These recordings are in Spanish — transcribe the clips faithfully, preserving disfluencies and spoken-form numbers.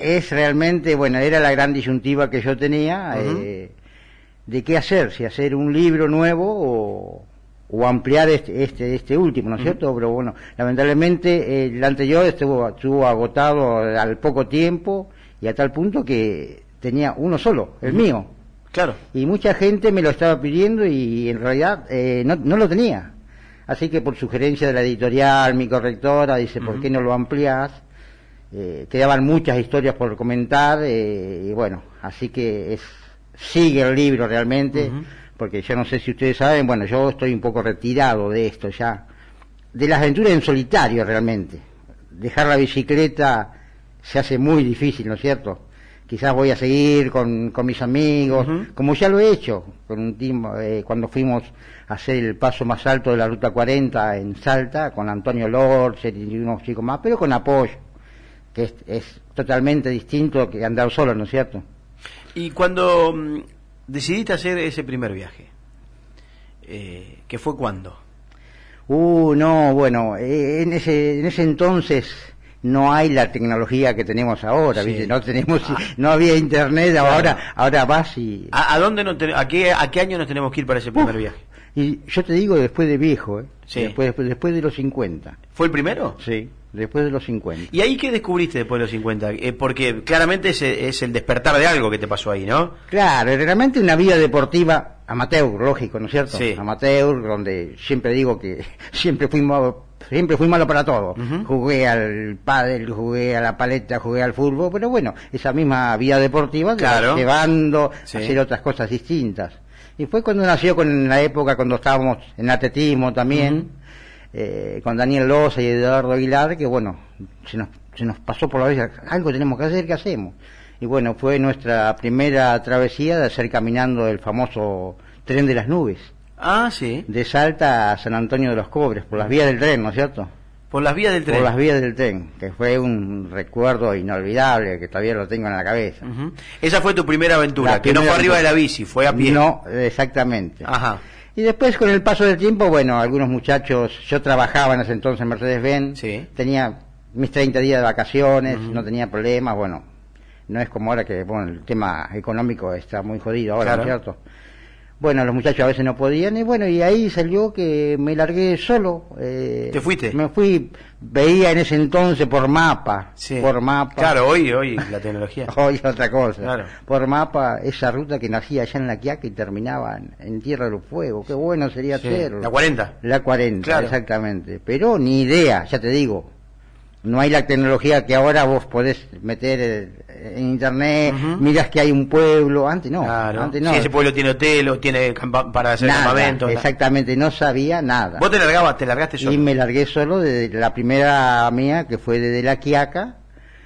es realmente, bueno, era la gran disyuntiva que yo tenía, uh-huh. eh, de qué hacer, si hacer un libro nuevo o, o ampliar este, este, este último, ¿no es uh-huh. cierto? Pero bueno, lamentablemente el anterior estuvo, estuvo agotado al poco tiempo y a tal punto que tenía uno solo, el uh-huh. mío. Claro. Y mucha gente me lo estaba pidiendo y en realidad eh, no, no lo tenía. Así que por sugerencia de la editorial, mi correctora dice, uh-huh. ¿por qué no lo ampliás? Eh, quedaban muchas historias por comentar eh, y bueno, así que es, sigue el libro realmente, uh-huh. porque yo no sé si ustedes saben, bueno, yo estoy un poco retirado de esto ya, de las aventuras en solitario realmente. Dejar la bicicleta se hace muy difícil, ¿no es cierto? Quizás voy a seguir con, con mis amigos, uh-huh. como ya lo he hecho, con un team, eh, cuando fuimos a hacer el paso más alto de la Ruta cuarenta en Salta, con Antonio Lorcher y unos chicos más, pero con apoyo, que es, es totalmente distinto que andar solo, ¿no es cierto? Y cuando um, decidiste hacer ese primer viaje, eh, ¿qué fue cuándo? Uh, no, bueno, eh, en ese en ese entonces no hay la tecnología que tenemos ahora, sí. ¿viste? No tenemos, ah. no había internet, claro. ahora ahora vas y... ¿A, a dónde no te, a qué a qué año nos tenemos que ir para ese primer Uf, viaje? Y yo te digo después de viejo, ¿eh? Sí. Después, después, después de los cincuenta. ¿Fue el primero? Sí, después de los cincuenta. ¿Y ahí qué descubriste después de los cincuenta? Eh, porque claramente es, es el despertar de algo que te pasó ahí, ¿no? Claro, realmente una vida deportiva amateur, lógico, ¿no es cierto? Sí. Amateur, donde siempre digo que siempre fuimos... Siempre fui malo para todo. Uh-huh. Jugué al pádel, jugué a la paleta, jugué al fútbol, pero bueno, esa misma vida deportiva, claro. llevando sí. a hacer otras cosas distintas. Y fue cuando nació, con la época cuando estábamos en atletismo también, uh-huh. eh, con Daniel Loza y Eduardo Aguilar, que bueno, se nos, se nos pasó por la vida, algo tenemos que hacer, ¿qué hacemos? Y bueno, fue nuestra primera travesía de hacer caminando el famoso Tren de las Nubes. Ah, sí. De Salta a San Antonio de los Cobres, por las vías del tren, ¿no es cierto? Por las vías del tren. Por las vías del tren, que fue un recuerdo inolvidable, que todavía lo tengo en la cabeza. Uh-huh. Esa fue tu primera aventura, la que primera no fue arriba aventura. de la bici, fue a pie. No, exactamente. Ajá. Y después, con el paso del tiempo, bueno, algunos muchachos, yo trabajaba en ese entonces en Mercedes-Benz, sí. tenía mis treinta días de vacaciones, uh-huh. no tenía problemas, bueno, no es como ahora que, bueno, el tema económico está muy jodido ahora, claro. ¿no es cierto? Bueno, los muchachos a veces no podían, y bueno, y ahí salió que me largué solo. Eh, ¿Te fuiste? Me fui, veía en ese entonces por mapa, sí. por mapa. Claro, hoy, hoy la tecnología. Hoy otra cosa. Claro. Por mapa, esa ruta que nacía allá en La Quiaca y terminaba en, en Tierra del Fuego. Qué bueno sería sí. hacerlo. La cuarenta. La cuarenta, claro. exactamente. Pero ni idea, ya te digo. No hay la tecnología que ahora vos podés meter en internet, uh-huh. miras que hay un pueblo, antes no, claro. antes no. Si ese pueblo tiene hotel o tiene campa- para hacer nada, campamentos. Exactamente, no sabía nada. ¿Vos te largabas, te largaste solo? Y me largué solo desde la primera mía, que fue desde La Quiaca.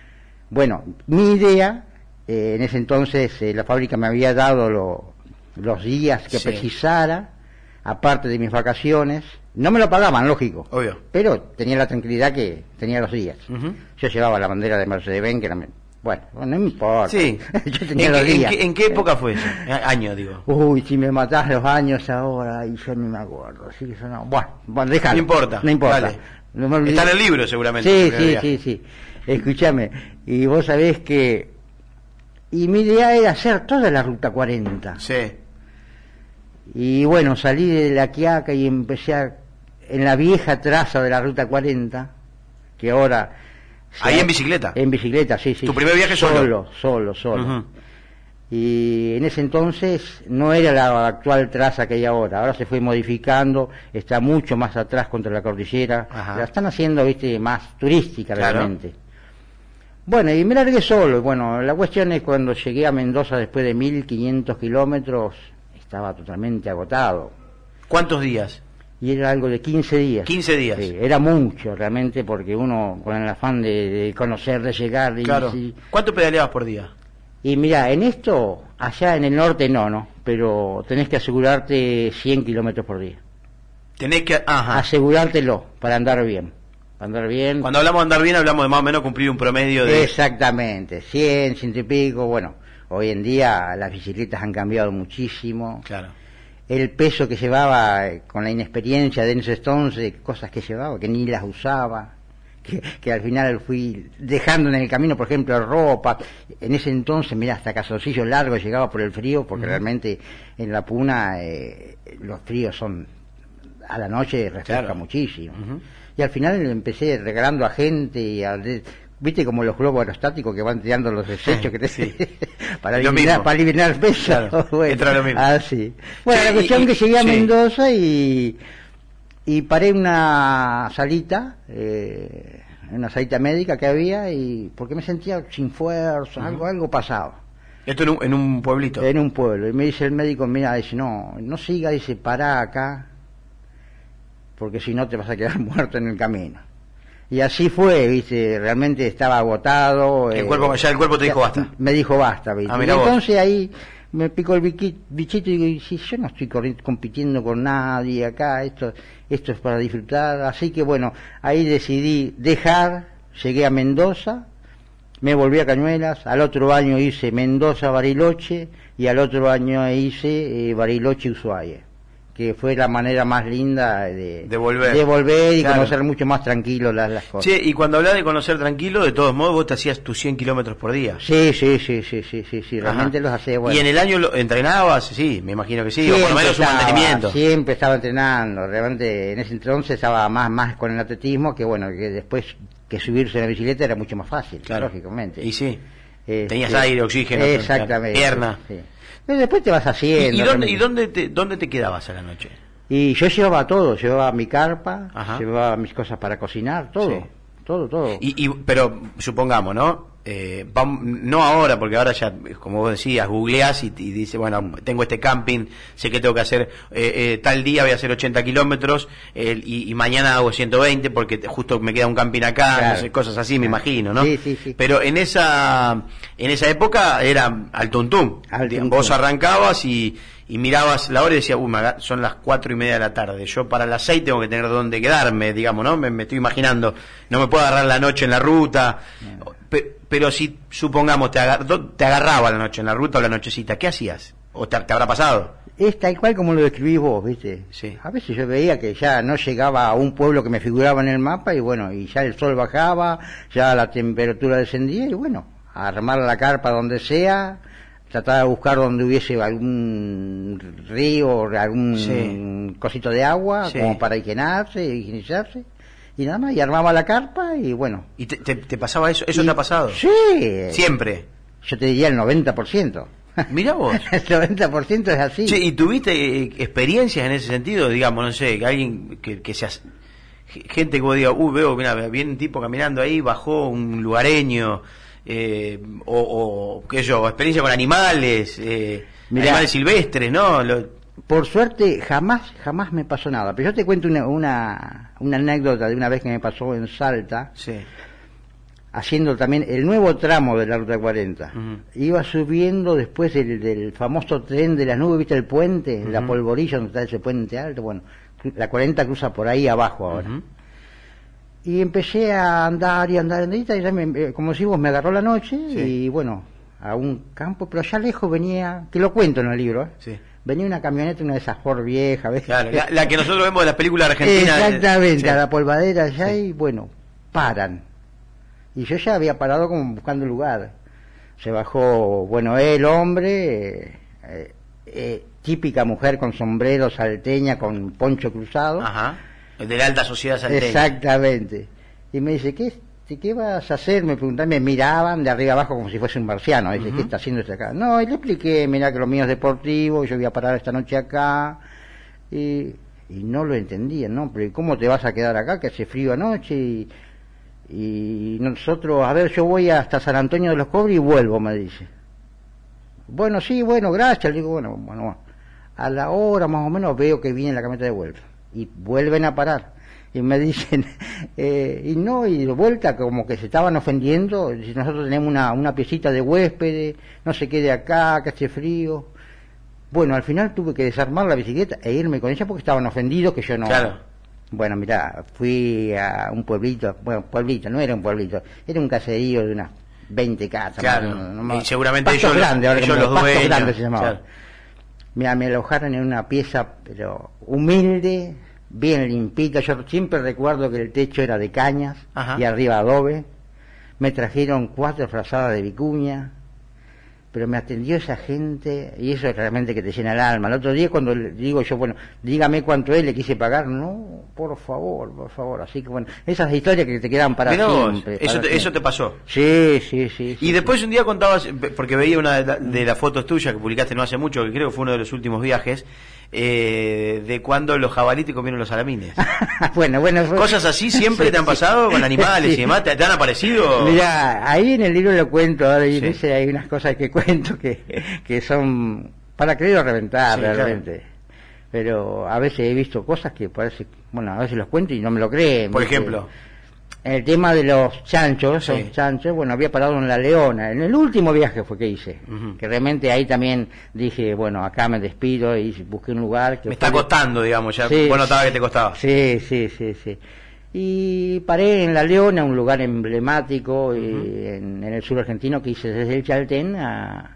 Bueno, mi idea, eh, en ese entonces eh, la fábrica me había dado lo, los días que sí. precisara, aparte de mis vacaciones. No me lo pagaban, lógico. Obvio. Pero tenía la tranquilidad que tenía los días. Uh-huh. Yo llevaba la bandera de Mercedes-Benz, que era... Bueno, no me importa. Sí. Yo tenía ¿En, los qué, días. ¿en, qué, ¿En qué época fue eso? Año, digo. Uy, si me matás los años ahora, y yo ni me acuerdo. Así que eso no... Bueno, bueno, déjalo. No importa. No importa. Dale. No me olvidé. Está en el libro, seguramente. Sí, sí, sí, sí. Escúchame. Y vos sabés que... Y mi idea era hacer toda la Ruta cuarenta. Sí. Y bueno, salí de La Quiaca y empecé a... en la vieja traza de la Ruta cuarenta, que ahora... ¿Ahí en bicicleta? En bicicleta, sí, sí. ¿Tu primer viaje solo? Solo, solo, solo. Uh-huh. Y en ese entonces no era la actual traza que hay ahora, ahora se fue modificando, está mucho más atrás contra la cordillera, Ajá. la están haciendo, viste, más turística claro. realmente. Bueno, y me largué solo, bueno, la cuestión es cuando llegué a Mendoza después de mil quinientos kilómetros, estaba totalmente agotado. ¿Cuántos días? Y era algo de quince días. quince días. Sí, era mucho realmente, porque uno con el afán de, de conocer, de llegar... Y, claro. y, ¿Cuánto pedaleabas por día? Y mira, en esto, allá en el norte no, ¿no? Pero tenés que asegurarte cien kilómetros por día. Tenés que... Ajá. Asegurártelo para andar bien. Para andar bien... Cuando hablamos de andar bien, hablamos de más o menos cumplir un promedio de... Exactamente, cien, ciento y pico, bueno... Hoy en día las bicicletas han cambiado muchísimo. Claro. El peso que llevaba, con la inexperiencia de ese entonces, cosas que llevaba, que ni las usaba, que, que al final fui dejando en el camino, por ejemplo, ropa. En ese entonces, mira, hasta calzoncillos largos llegaba por el frío, porque uh-huh. realmente en la Puna eh, los fríos son, a la noche refresca claro. muchísimo. Uh-huh. Y al final empecé regalando a gente y a, viste como los globos aerostáticos que van tirando los desechos que te sí. para eliminar para eliminar peso. Claro. Bueno, entra lo mismo. Ah, sí. Bueno, sí, la cuestión y, que llegué a sí. Mendoza y y paré en una salita, eh, en una salita médica que había, y porque me sentía sin fuerza, uh-huh. algo algo pasaba. ¿Esto en un, en un pueblito? En un pueblo. Y me dice el médico, mira, dice, no, no siga, dice, pará acá, porque si no te vas a quedar muerto en el camino. Y así fue, viste, realmente estaba agotado. El eh, cuerpo, ya el cuerpo te dijo basta. Me dijo basta, viste. Ah, y entonces vos. Ahí me picó el bichito y digo, si yo no estoy compitiendo con nadie acá, esto esto es para disfrutar. Así que bueno, ahí decidí dejar, llegué a Mendoza, me volví a Cañuelas, al otro año hice Mendoza-Bariloche y al otro año hice eh, Bariloche-Ushuaia, que fue la manera más linda de, de volver, de volver y claro. conocer mucho más tranquilo las, las cosas. Sí, y cuando hablás de conocer tranquilo, de todos modos vos te hacías tus cien kilómetros por día. Sí, sí, sí, sí, sí, sí, sí realmente los hacía bueno. ¿Y en el año lo, entrenabas? Sí, me imagino que sí, siempre o por lo menos estaba, un mantenimiento. Siempre estaba entrenando, realmente en ese entonces estaba más, más con el atletismo, que bueno, que después que subirse en la bicicleta era mucho más fácil, claro. lógicamente. Y sí, este, tenías aire, oxígeno, exactamente, pierna. Sí. Pero después te vas haciendo. ¿Y, y, dónde, ¿y dónde, te, dónde te quedabas a la noche? Y yo llevaba todo, llevaba mi carpa, Ajá. llevaba mis cosas para cocinar, todo, sí. todo, todo. Y, y pero supongamos, ¿no? Eh, vamos, no ahora, porque ahora ya, como vos decías, googleás y, y dices, bueno, tengo este camping, sé que tengo que hacer, eh, eh, tal día voy a hacer ochenta kilómetros eh, y, y mañana hago ciento veinte porque justo me queda un camping acá, claro. no sé, cosas así, claro. me imagino, ¿no? Sí, sí, sí. Pero en esa en esa época era al tuntún. Al tuntún. Vos arrancabas y, y mirabas la hora y decías, uy, son las cuatro y media de la tarde, yo para las seis tengo que tener dónde quedarme, digamos, ¿no? Me, me estoy imaginando, no me puedo agarrar la noche en la ruta. Yeah. Pe, pero si, supongamos, te, agar, te agarraba la noche en la ruta o la nochecita, ¿qué hacías? ¿O te, te habrá pasado? Es tal cual como lo describís vos, ¿viste? Sí. A veces yo veía que ya no llegaba a un pueblo que me figuraba en el mapa y bueno, y ya el sol bajaba, ya la temperatura descendía y bueno, a armar la carpa donde sea, tratar de buscar donde hubiese algún río, algún sí. cosito de agua, sí. como para higienarse, higienizarse. Y nada más, y armaba la carpa y bueno. ¿Y te, te, te pasaba eso? ¿Eso y, te ha pasado? Sí. ¿Siempre? Yo te diría el noventa por ciento. Mirá vos. El noventa por ciento es así. Sí, ¿y tuviste eh, experiencias en ese sentido? Digamos, no sé, que alguien que, que seas... Gente que vos digas, uh, veo, mira, viene un tipo caminando ahí, bajó un lugareño, eh, o, o, qué sé yo, experiencia con animales, eh, Mirá, animales silvestres, ¿no? Lo, por suerte jamás jamás me pasó nada, pero yo te cuento una, una una anécdota de una vez que me pasó en Salta, sí. haciendo también el nuevo tramo de la Ruta cuarenta. Uh-huh. Iba subiendo después del, del famoso tren de las nubes, ¿viste el puente? Uh-huh. La Polvorilla, donde está ese puente alto, bueno, la cuarenta cruza por ahí abajo ahora. Uh-huh. Y empecé a andar y andar, andar y ya me, como si vos me agarró la noche, sí. y bueno, a un campo, pero allá lejos venía, te lo cuento en el libro, ¿eh? Sí. Venía una camioneta, una de esas Ford viejas, ¿ves? Claro, la, la que nosotros vemos de las películas argentinas. Exactamente, sí. a la polvadera allá, sí. y bueno, paran. Y yo ya había parado como buscando lugar. Se bajó, bueno, el hombre, eh, eh, típica mujer con sombrero salteña, con poncho cruzado. Ajá, de la alta sociedad salteña. Exactamente. Y me dice, ¿qué, qué vas a hacer? Me preguntaban, me miraban de arriba abajo como si fuese un marciano. Dice, uh-huh. ¿qué está haciendo este acá? No, y le expliqué, mira que lo mío es deportivo, yo voy a parar esta noche acá. Y, y no lo entendían, ¿no? Pero ¿cómo te vas a quedar acá? Que hace frío anoche y... Y nosotros, a ver, yo voy hasta San Antonio de los Cobres y vuelvo, me dice. Bueno, sí, bueno, gracias. Le digo, bueno, bueno, a la hora más o menos veo que viene la camioneta de vuelta. Y vuelven a parar. Y me dicen, eh, y no, y de vuelta como que se estaban ofendiendo. Si nosotros tenemos una, una piecita de huéspedes, no se quede acá, que hace frío. Bueno, al final tuve que desarmar la bicicleta e irme con ella porque estaban ofendidos que yo no... Claro. Bueno, mira, fui a un pueblito, bueno, pueblito, no era un pueblito, era un caserío de unas veinte casas. Claro, no, no, no, y seguramente Pastos ellos, Grandes, ahora ellos como los Pastos dueños. Grandes se llamaba. Claro. Mira, me alojaron en una pieza, pero humilde, bien limpita. Yo siempre recuerdo que el techo era de cañas. Ajá. Y arriba adobe. Me trajeron cuatro frazadas de vicuña, pero me atendió esa gente, y eso es realmente que te llena el alma. El otro día cuando le digo yo, bueno, dígame cuánto es, le quise pagar, no, por favor, por favor. Así que bueno, esas historias que te quedan para Mirá siempre. Vos, eso, para te, eso te pasó. Sí, sí, sí. Y sí, después sí. un día contabas, porque veía una de, la, de las fotos tuyas que publicaste no hace mucho, que creo que fue uno de los últimos viajes, eh, de cuando los jabalí te comieron los salamines. bueno, bueno. Fue... ¿Cosas así siempre sí, te han pasado sí. con animales sí. y demás? ¿Te, te han aparecido? Mira, ahí en el libro lo cuento, ahora sí. dice, hay unas cosas que cuento que, que son para creer o reventar sí, realmente. Claro. Pero a veces he visto cosas que parece, bueno, a veces los cuento y no me lo creen. Por ¿viste? ejemplo. En el tema de los chanchos, sí. los chanchos, bueno, había parado en La Leona, en el último viaje fue que hice, uh-huh. que realmente ahí también dije, bueno, acá me despido y busqué un lugar que... Me está costando, digamos, ya sí, vos notabas que te costaba. Sí, sí, sí, sí. Y paré en La Leona, un lugar emblemático uh-huh. y en, en el sur argentino que hice desde el Chaltén a...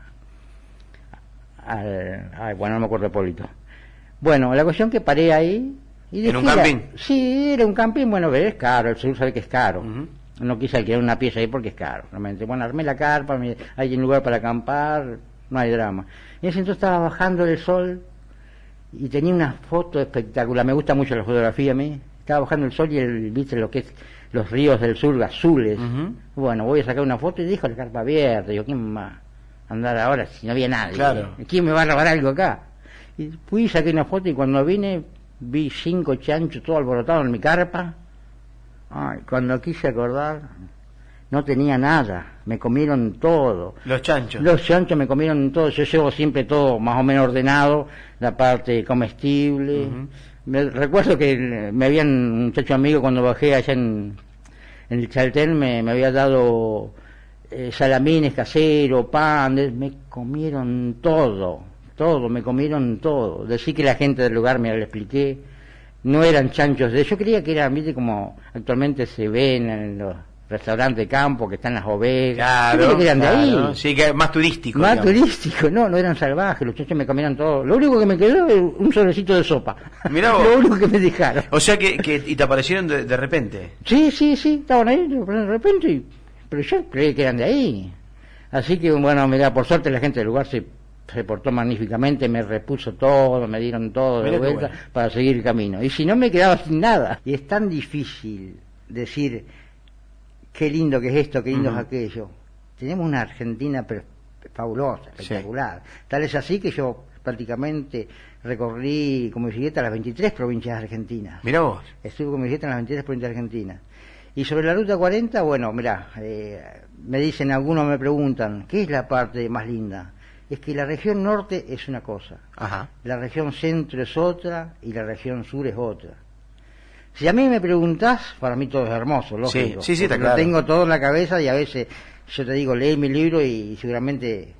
al... Ay, bueno, no me acuerdo de Polito. Bueno, la cuestión que paré ahí... Y ¿En un camping? La, sí, era un camping, bueno, pero es caro, el sur sabe que es caro. Uh-huh. No quise alquilar una pieza ahí porque es caro. Realmente. Bueno, armé la carpa, me, hay un lugar para acampar, no hay drama. Y en ese entonces estaba bajando el sol y tenía una foto espectacular. Me gusta mucho la fotografía a mí. Estaba bajando el sol y el, viste lo que es los ríos del sur azules. Uh-huh. Bueno, voy a sacar una foto y dijo la carpa abierta. Digo, ¿quién va a andar ahora si no había nadie? Claro. ¿Quién me va a robar algo acá? Y fui, saqué una foto y cuando vine... vi cinco chanchos todo alborotados en mi carpa. Ay, cuando quise acordar, no tenía nada, me comieron todo. Los chanchos. Los chanchos me comieron todo. Yo llevo siempre todo más o menos ordenado, la parte comestible. Uh-huh. Me, recuerdo que me habían, un muchacho amigo cuando bajé allá en, en el Chaltén, me, me había dado eh, salamines caseros, pan, de, me comieron todo. Todo, me comieron todo. Decí que la gente del lugar me lo expliqué. No eran chanchos de... Yo creía que eran, viste, como actualmente se ven en los restaurantes de campo, que están las ovejas. Claro, que eran claro. de ahí. Sí, que más turístico. Más digamos. turístico, no, no eran salvajes. Los chanchos me comieron todo. Lo único que me quedó es un sobrecito de sopa. Mirá vos. Lo único que me dejaron. O sea que, que y te aparecieron de, de repente. Sí, sí, sí, estaban ahí de repente. Y, pero yo creí que eran de ahí. Así que, bueno, mira, por suerte la gente del lugar se... se portó magníficamente, me repuso todo, me dieron todo de Mira vuelta bueno. para seguir el camino. Y si no me quedaba sin nada. Y es tan difícil decir qué lindo que es esto, qué lindo uh-huh. es aquello. Tenemos una Argentina fabulosa, espectacular. Sí. Tal es así que yo prácticamente recorrí con mi bicicleta las veintitrés provincias argentinas. Mirá vos. Estuve con mi bicicleta en las veintitrés provincias argentinas. Y sobre la ruta cuarenta, bueno, mirá, eh, me dicen, algunos me preguntan, ¿qué es la parte más linda? Es que la región norte es una cosa, Ajá. la región centro es otra y la región sur es otra. Si a mí me preguntás, para mí todo es hermoso, lógico. Sí, sí, sí, está lo claro. tengo todo en la cabeza y a veces yo te digo, leí mi libro y seguramente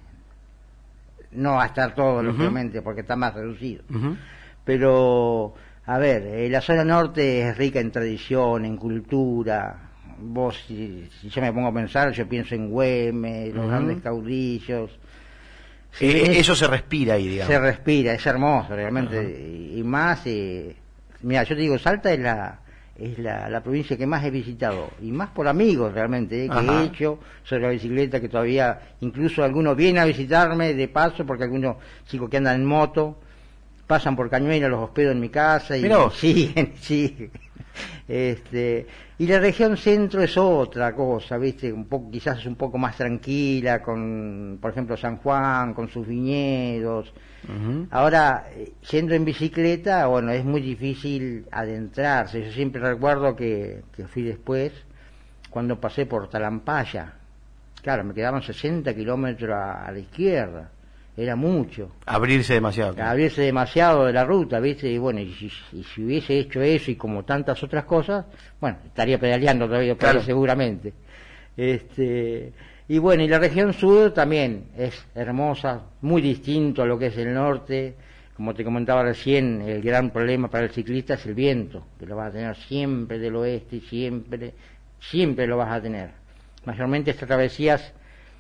no va a estar todo, uh-huh. lógicamente, porque está más reducido. Uh-huh. Pero, a ver, eh, la zona norte es rica en tradición, en cultura. Vos, si, si yo me pongo a pensar, yo pienso en Güemes, los uh-huh. grandes caudillos. Si eh, ves, eso se respira ahí, digamos. Se respira, es hermoso realmente. Uh-huh. Y más, eh, mira, yo te digo, Salta es la es la, la provincia que más he visitado, y más por amigos realmente, eh, que Ajá. he hecho sobre la bicicleta, que todavía, incluso algunos vienen a visitarme de paso, porque algunos chicos que andan en moto, pasan por Cañuelas, los hospedo en mi casa, y siguen, siguen. Este, y la región centro es otra cosa, viste, un poco, quizás es un poco más tranquila, con, por ejemplo, San Juan, con sus viñedos. Uh-huh. Ahora, yendo en bicicleta, bueno, es muy difícil adentrarse. Yo siempre recuerdo que, que fui después, cuando pasé por Talampaya. Claro, me quedaban sesenta kilómetros a, a la izquierda. Era mucho. Abrirse demasiado. Abrirse demasiado de la ruta, ¿viste? Y bueno, y si, y si hubiese hecho eso y como tantas otras cosas, bueno, estaría pedaleando todavía por ahí, claro. seguramente. Este, y bueno, y la región sur también es hermosa, muy distinto a lo que es el norte. Como te comentaba recién, el gran problema para el ciclista es el viento, que lo vas a tener siempre del oeste, siempre, siempre lo vas a tener. Mayormente estas travesías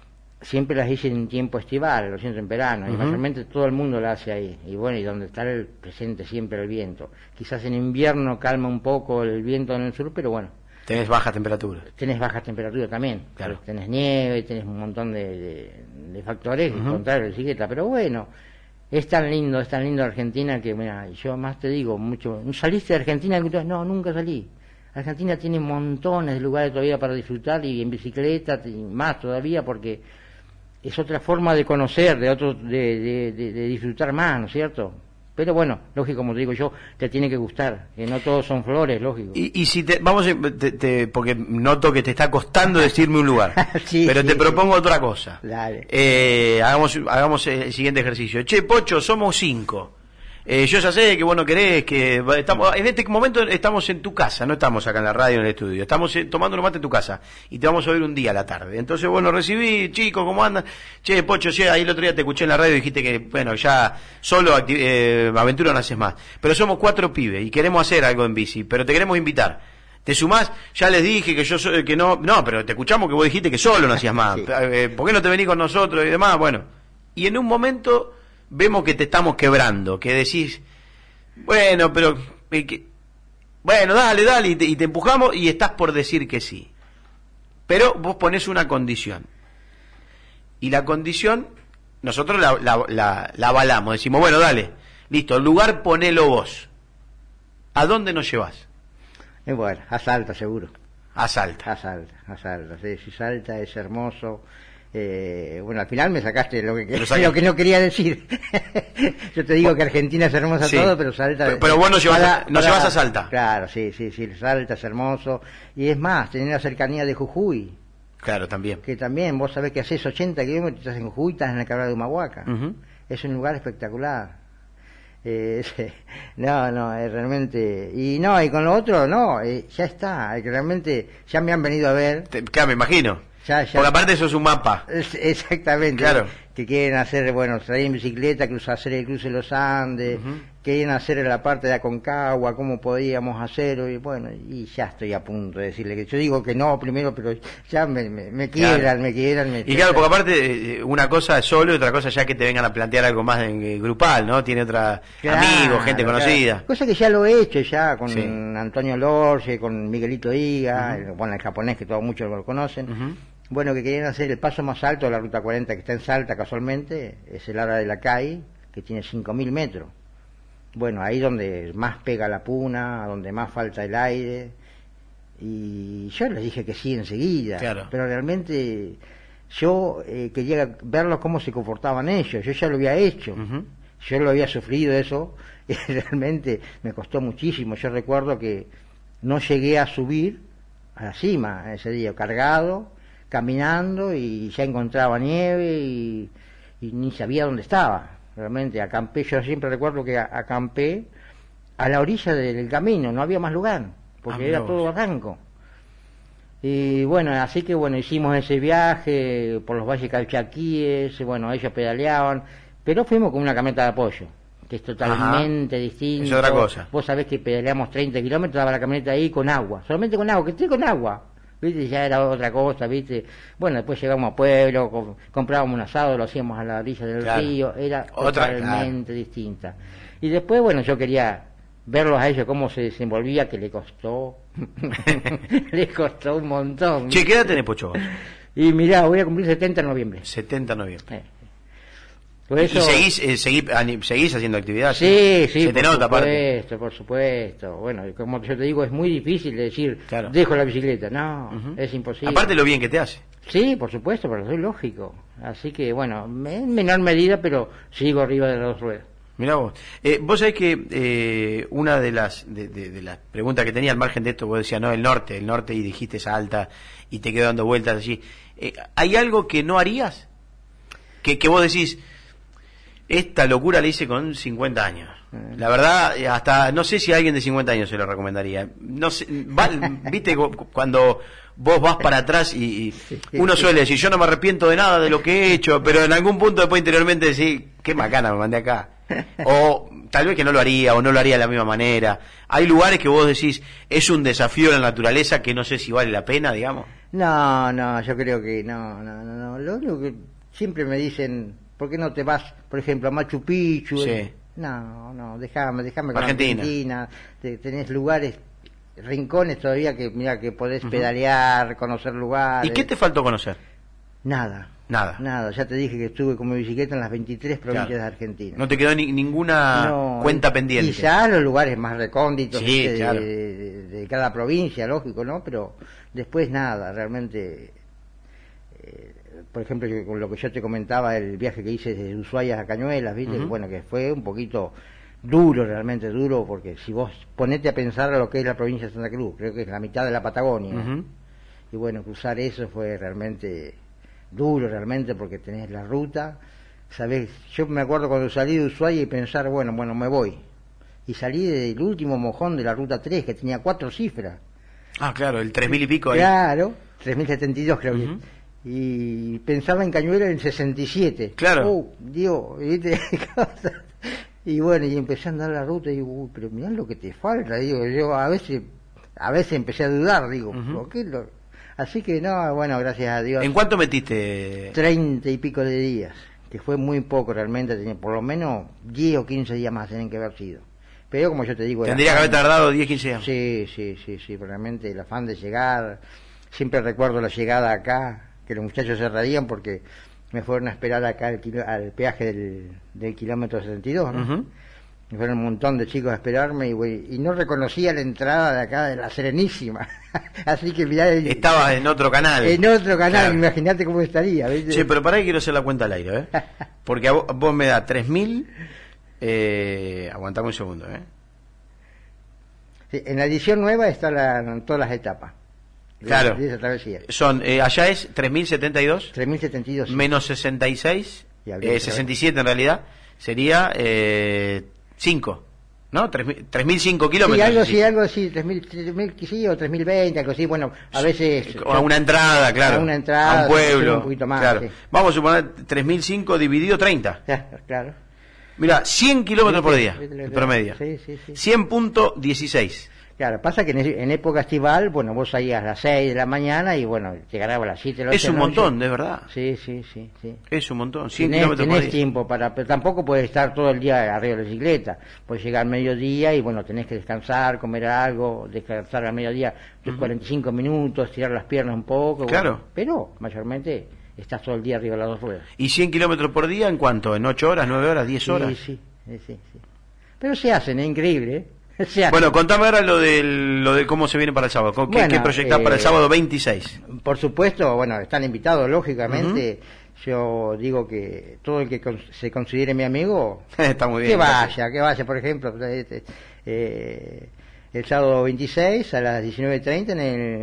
siempre las hice en tiempo estival, lo siento en verano, uh-huh. y mayormente todo el mundo la hace ahí, y bueno, y donde está el presente siempre el viento. Quizás en invierno calma un poco el viento en el sur, pero bueno. Tenés baja temperatura. Tenés baja temperatura también, claro. Tenés nieve, tenés un montón de, de, de factores, uh-huh. contrario a la bicicleta, pero bueno, es tan lindo, es tan lindo Argentina que, mira, yo más te digo, mucho, ¿saliste de Argentina? No, nunca salí. Argentina tiene montones de lugares todavía para disfrutar, y en bicicleta, y más todavía, porque es otra forma de conocer, de otro, de, de, de, de disfrutar más, ¿no es cierto? Pero bueno, lógico, como te digo yo, te tiene que gustar, que no todos son flores, lógico. Y, y si te, vamos, te, te, porque noto que te está costando decirme un lugar, sí, pero sí, te propongo sí. otra cosa. Dale. Eh, hagamos, hagamos el siguiente ejercicio. Che, Pocho, somos cinco. Eh, yo ya sé que vos no querés, que estamos, en este momento estamos en tu casa, no estamos acá en la radio, en el estudio, estamos eh, tomando un mate en tu casa, y te vamos a oír un día a la tarde. Entonces, bueno, recibí, chicos, ¿cómo andan? Che, Pocho, che, ahí el otro día te escuché en la radio y dijiste que, bueno, ya solo eh, aventura no haces más. Pero somos cuatro pibes y queremos hacer algo en bici, pero te queremos invitar. ¿Te sumás? Ya les dije que yo soy, que no, no, pero te escuchamos que vos dijiste que solo no hacías más. Sí. Eh, ¿Por qué no te venís con nosotros y demás? Bueno, y en un momento vemos que te estamos quebrando, que decís, bueno, pero, eh, que, bueno, dale, dale, y te, y te empujamos y estás por decir que sí. Pero vos ponés una condición. Y la condición, nosotros la, la, la, la avalamos, decimos, bueno, dale, listo, el lugar ponelo vos. ¿A dónde nos llevas? Eh, bueno, a Salta seguro. A Salta. A Salta, a Salta, sí, sí, Salta es hermoso. Eh, bueno, al final me sacaste lo que, lo que no quería decir. Yo te digo bueno, que Argentina es hermosa sí. todo, pero Salta... Pero, pero vos nos llevas, para, a, nos para, llevas a Salta. Claro, sí, sí, sí, Salta es hermoso. Y es más, tener la cercanía de Jujuy. Claro, también. Que también, vos sabés que haces ochenta kilómetros, estás en Jujuy, estás en la Quebrada de Humahuaca. Uh-huh. Es un lugar espectacular. Eh, no, no, es realmente... Y no, y con lo otro, no, eh, ya está, que realmente ya me han venido a ver. Te, claro, me imagino. Ya, ya. Porque aparte eso es un mapa. Exactamente. Claro. Que quieren hacer, bueno, salir en bicicleta, cruzar, hacer el cruce de los Andes, uh-huh. quieren hacer la parte de Aconcagua, cómo podíamos hacerlo, y bueno, y ya estoy a punto de decirle que yo digo que no primero, pero ya me, me, me quieran, claro. me quieran, me Y claro, porque aparte una cosa es solo y otra cosa ya que te vengan a plantear algo más en, eh, grupal, ¿no? Tiene otra claro, amigos, gente claro. conocida. Cosa que ya lo he hecho ya con sí. Antonio Lorce, con Miguelito Higa, uh-huh. bueno, el japonés que todos muchos lo conocen. Uh-huh. Bueno, que querían hacer el paso más alto de la Ruta cuarenta, que está en Salta casualmente, es el Ara de la Cay, que tiene cinco mil metros. Bueno, ahí donde más pega la puna, donde más falta el aire. Y yo les dije que sí enseguida, claro. pero realmente yo eh, quería verlos cómo se comportaban ellos, yo ya lo había hecho, uh-huh. yo lo había sufrido eso, y realmente me costó muchísimo. Yo recuerdo que no llegué a subir a la cima ese día, cargado, caminando, y ya encontraba nieve y, y ni sabía dónde estaba. Realmente acampé, yo siempre recuerdo que acampé a la orilla del camino, no había más lugar, porque ah, era todo barranco. Y bueno, así que bueno, hicimos ese viaje por los valles calchaquíes, bueno, ellos pedaleaban, pero fuimos con una camioneta de apoyo, que es totalmente Ajá. distinto. Es otra cosa. Vos sabés que pedaleamos treinta kilómetros, daba la camioneta ahí con agua, solamente con agua, que estoy con agua. ¿Viste? Ya era otra cosa, ¿viste? Bueno, después llegamos a pueblo, comp- comprábamos un asado, lo hacíamos a la orilla del claro. río, era otra, totalmente claro. distinta. Y después, bueno, yo quería verlos a ellos cómo se desenvolvía, que le costó, le costó un montón. Che, ¿qué edad tenés, Pocho? Y mirá, voy a cumplir setenta en noviembre. setenta en noviembre. Eh. Eso... ¿Y seguís, eh, seguís, seguís haciendo actividad? Sí, sí, se te nota, por supuesto, por supuesto. Bueno, como yo te digo, es muy difícil de decir, claro. dejo la bicicleta. No, uh-huh. es imposible. Aparte lo bien que te hace. Sí, por supuesto, pero es lógico. Así que, bueno, en menor medida, pero sigo arriba de las dos ruedas. Mirá vos. Eh, vos sabés que eh, una de las de, de, de las preguntas que tenía al margen de esto, vos decías, no, el norte, el norte, y dijiste Salta, y te quedó dando vueltas allí. Eh, ¿Hay algo que no harías? Que, que vos decís... Esta locura la hice con cincuenta años. La verdad, hasta no sé si a alguien de cincuenta años se lo recomendaría. No sé, va, viste cuando vos vas para atrás y, y uno suele decir, yo no me arrepiento de nada de lo que he hecho, pero en algún punto después interiormente decir, qué macana me mandé acá. O tal vez que no lo haría, o no lo haría de la misma manera. Hay lugares que vos decís, es un desafío de la naturaleza que no sé si vale la pena, digamos. No, no, yo creo que no, no, no, no. Lo único que siempre me dicen, ¿por qué no te vas, por ejemplo, a Machu Picchu? Sí. No, no, déjame, déjame con Argentina. Argentina. Te, tenés lugares, rincones todavía que, mira, que podés uh-huh. pedalear, conocer lugares. ¿Y qué te faltó conocer? Nada. Nada. Nada, ya te dije que estuve con mi bicicleta en las veintitrés provincias claro. de Argentina. No te quedó ni, ninguna no, cuenta pendiente. Quizás los lugares más recónditos sí, de, claro. de, de, de cada provincia, lógico, ¿no? Pero después nada, realmente... Eh, por ejemplo, yo, con lo que yo te comentaba, el viaje que hice desde Ushuaia a Cañuelas, ¿viste? Uh-huh. Bueno, que fue un poquito duro, realmente duro, porque si vos ponete a pensar a lo que es la provincia de Santa Cruz, creo que es la mitad de la Patagonia, uh-huh. ¿no? Y bueno, cruzar eso fue realmente... duro realmente porque tenés la ruta, sabés, yo me acuerdo cuando salí de Ushuaia y pensar, bueno, bueno, me voy, y salí del último mojón de la ruta tres que tenía cuatro cifras. Ah, claro, el tres mil y pico ahí. Claro, tres mil setenta y dos creo uh-huh. que, y pensaba en Cañuelas en sesenta y siete. Claro. Oh, Dios, ¿viste? Y bueno, y empecé a andar la ruta y digo, uy, pero mirá lo que te falta, digo, yo a veces, a veces empecé a dudar, digo, uh-huh. ¿por qué lo...? Así que no, bueno, gracias a Dios. ¿En cuánto metiste? Treinta y pico de días, que fue muy poco realmente, tenía por lo menos diez o quince días más tienen que haber sido. Pero como yo te digo... Tendría que haber tardado diez, quince días. Sí, sí, sí, sí, realmente el afán de llegar, siempre recuerdo la llegada acá, que los muchachos se reían porque me fueron a esperar acá al, kilo, al peaje del, del kilómetro sesenta y dos, ¿no? Uh-huh. Me fueron un montón de chicos a esperarme y, wey, y no reconocía la entrada de acá de la Serenísima. Así que mirá... El, estaba en otro canal. En otro canal, claro. Imagínate cómo estaría. ¿Viste? Sí, pero para ahí quiero hacer la cuenta al aire, ¿eh? Porque a vos, vos me da tres mil... Eh, aguantame un segundo, ¿eh? Sí, en la edición nueva están la, todas las etapas. Claro. De esa travesía. Son, eh, allá es tres mil setenta y dos. tres mil setenta y dos. Sí. Menos sesenta y seis. Y eh, sesenta y siete en realidad. Sería... Eh, cinco, ¿no? tres mil cinco kilómetros. Sí, algo así, algo así, tres mil sí, o tres mil veinte, algo así, bueno, a veces... A una entrada, claro. A una entrada. A un pueblo. Un poquito más, claro. Sí. Vamos a suponer tres mil cinco dividido treinta. Claro. Mira, cien kilómetros sí, por día, sí, en promedio. Sí, sí, sí. cien punto dieciséis. Claro, pasa que en, en época estival, bueno, vos salías a las seis de la mañana y bueno, llegarás a las siete de la noche. Es un montón, de verdad. Sí, sí, sí, sí. Es un montón, cien tenés, kilómetros tenés por día. tiempo para, pero tampoco puedes estar todo el día arriba de la bicicleta. Puedes llegar al mediodía y bueno, tenés que descansar, comer algo, descansar al mediodía tus uh-huh. cuarenta y cinco minutos, estirar las piernas un poco. Claro. Bueno, pero mayormente estás todo el día arriba de las dos ruedas. ¿Y cien kilómetros por día en cuánto? ¿En ocho horas, nueve horas, diez horas? Sí, sí, sí, sí. sí. Pero se hacen, es increíble, ¿eh? Bueno, contame ahora lo del, lo de cómo se viene para el sábado. ¿Qué, bueno, qué proyectás eh, para el sábado veintiséis? Por supuesto, bueno, están invitados, lógicamente. Uh-huh. Yo digo que todo el que con, se considere mi amigo, está muy bien, que vaya, gracias. que vaya, por ejemplo, este, eh, el sábado veintiséis a las diecinueve treinta en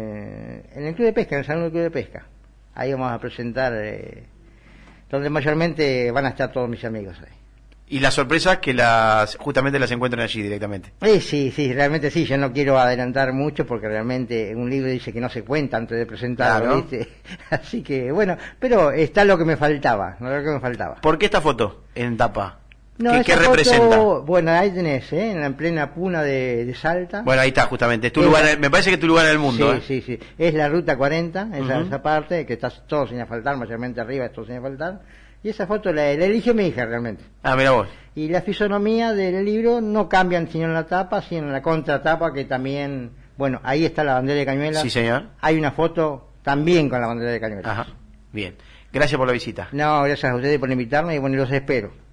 el, en el Club de Pesca, en el Salón del Club de Pesca. Ahí vamos a presentar, eh, donde mayormente van a estar todos mis amigos ahí. Y las sorpresas que las justamente las encuentran allí directamente. Eh, sí, sí, realmente sí. Yo no quiero adelantar mucho porque realmente un libro dice que no se cuenta antes de presentarlo, claro. ¿Viste? Así que bueno, pero está lo que me faltaba, lo que me faltaba. ¿Por qué esta foto en tapa? No, ¿Qué, ¿qué foto, representa? Bueno, ahí tenés, ¿eh? En la plena puna de, de Salta. Bueno, ahí está justamente. Es tu lugar, la... me parece que es tu lugar en el mundo. Sí, ¿eh? sí, sí. Es la ruta cuarenta, esa, uh-huh. esa parte que está todo sin asfaltar, mayormente arriba es todo sin asfaltar. Y esa foto la, la eligió mi hija realmente. Ah, mira vos. Y la fisonomía del libro no cambian sino en la tapa, sino en la contratapa que también, bueno, ahí está la bandera de Cañuelas. Sí, señor. Hay una foto también con la bandera de Cañuelas. Ajá. Bien. Gracias por la visita. No, gracias a ustedes por invitarme y bueno, los espero.